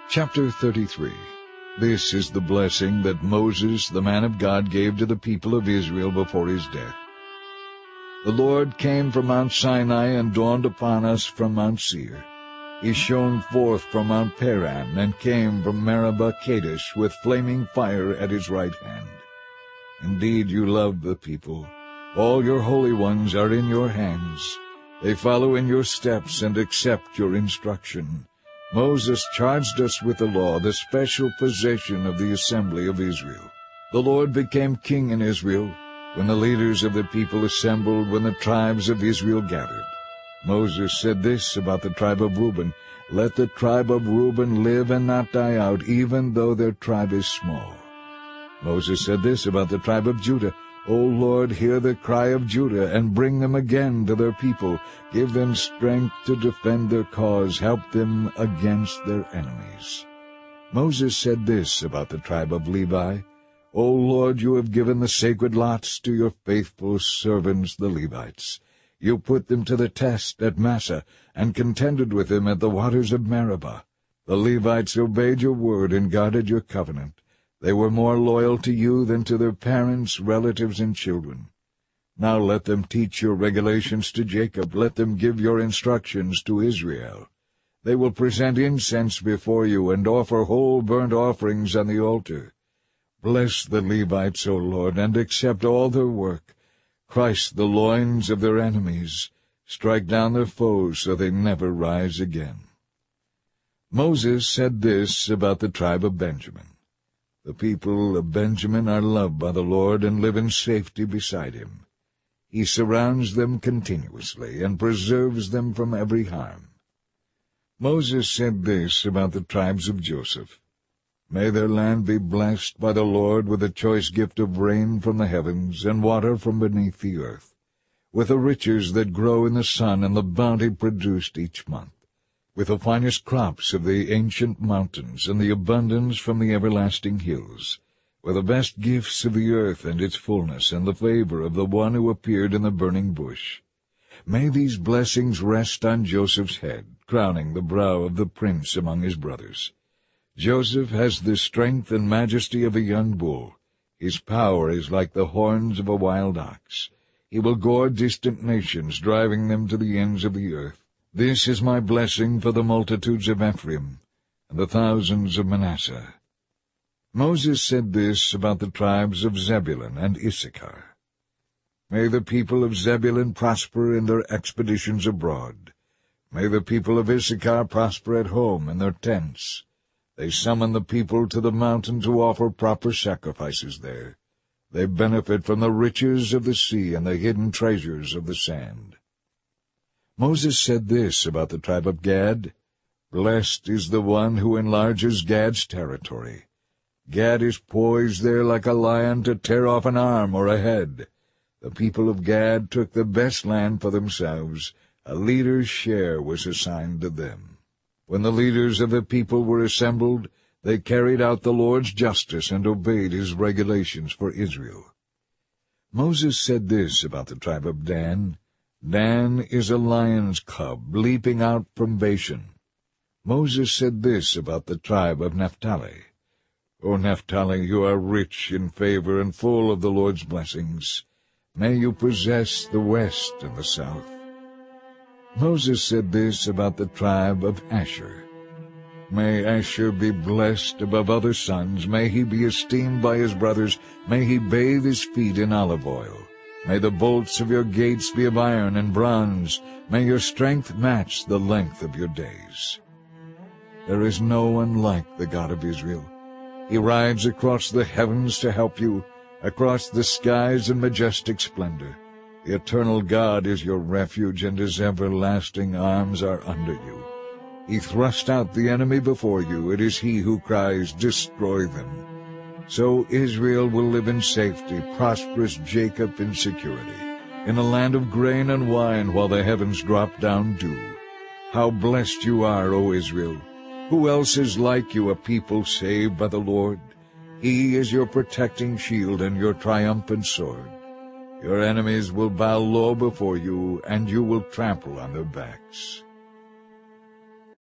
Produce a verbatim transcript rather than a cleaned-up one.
Chapter thirty-three. This is the blessing that Moses, the man of God, gave to the people of Israel before his death. The Lord came from Mount Sinai and dawned upon us from Mount Seir. He shone forth from Mount Paran and came from Meribah Kadesh with flaming fire at his right hand. Indeed, you love the people. All your holy ones are in your hands. They follow in your steps and accept your instruction. Moses charged us with the law, the special possession of the assembly of Israel. The Lord became king in Israel when the leaders of the people assembled, when the tribes of Israel gathered. Moses said this about the tribe of Reuben, "Let the tribe of Reuben live and not die out, even though their tribe is small." Moses said this about the tribe of Judah, "O Lord, hear the cry of Judah, and bring them again to their people. Give them strength to defend their cause. Help them against their enemies." Moses said this about the tribe of Levi, "O Lord, you have given the sacred lots to your faithful servants the Levites. You put them to the test at Massah, and contended with them at the waters of Meribah. The Levites obeyed your word and guarded your covenant. They were more loyal to you than to their parents, relatives, and children. Now let them teach your regulations to Jacob. Let them give your instructions to Israel. They will present incense before you and offer whole burnt offerings on the altar. Bless the Levites, O Lord, and accept all their work. Crush the loins of their enemies. Strike down their foes so they never rise again." Moses said this about the tribe of Benjamin. The people of Benjamin are loved by the Lord and live in safety beside him. He surrounds them continuously and preserves them from every harm. Moses said this about the tribes of Joseph. May their land be blessed by the Lord with a choice gift of rain from the heavens and water from beneath the earth, with the riches that grow in the sun and the bounty produced each month, with the finest crops of the ancient mountains and the abundance from the everlasting hills, with the best gifts of the earth and its fullness and the favor of the one who appeared in the burning bush. May these blessings rest on Joseph's head, crowning the brow of the prince among his brothers. Joseph has the strength and majesty of a young bull. His power is like the horns of a wild ox. He will gore distant nations, driving them to the ends of the earth. This is my blessing for the multitudes of Ephraim and the thousands of Manasseh. Moses said this about the tribes of Zebulun and Issachar. May the people of Zebulun prosper in their expeditions abroad. May the people of Issachar prosper at home in their tents. They summon the people to the mountain to offer proper sacrifices there. They benefit from the riches of the sea and the hidden treasures of the sand. Moses said this about the tribe of Gad. Blessed is the one who enlarges Gad's territory. Gad is poised there like a lion to tear off an arm or a head. The people of Gad took the best land for themselves. A leader's share was assigned to them. When the leaders of the people were assembled, they carried out the Lord's justice and obeyed his regulations for Israel. Moses said this about the tribe of Dan. Dan is a lion's cub leaping out from Bashan. Moses said this about the tribe of Naphtali. O Naphtali, you are rich in favor and full of the Lord's blessings. May you possess the west and the south. Moses said this about the tribe of Asher. May Asher be blessed above other sons. May he be esteemed by his brothers. May he bathe his feet in olive oil. May the bolts of your gates be of iron and bronze. May your strength match the length of your days. There is no one like the God of Israel. He rides across the heavens to help you, across the skies in majestic splendor. The eternal God is your refuge, and his everlasting arms are under you. He thrust out the enemy before you. It is he who cries, "Destroy them." So Israel will live in safety, prosperous Jacob in security, in a land of grain and wine while the heavens drop down dew. How blessed you are, O Israel! Who else is like you, a people saved by the Lord? He is your protecting shield and your triumphant sword. Your enemies will bow low before you, and you will trample on their backs.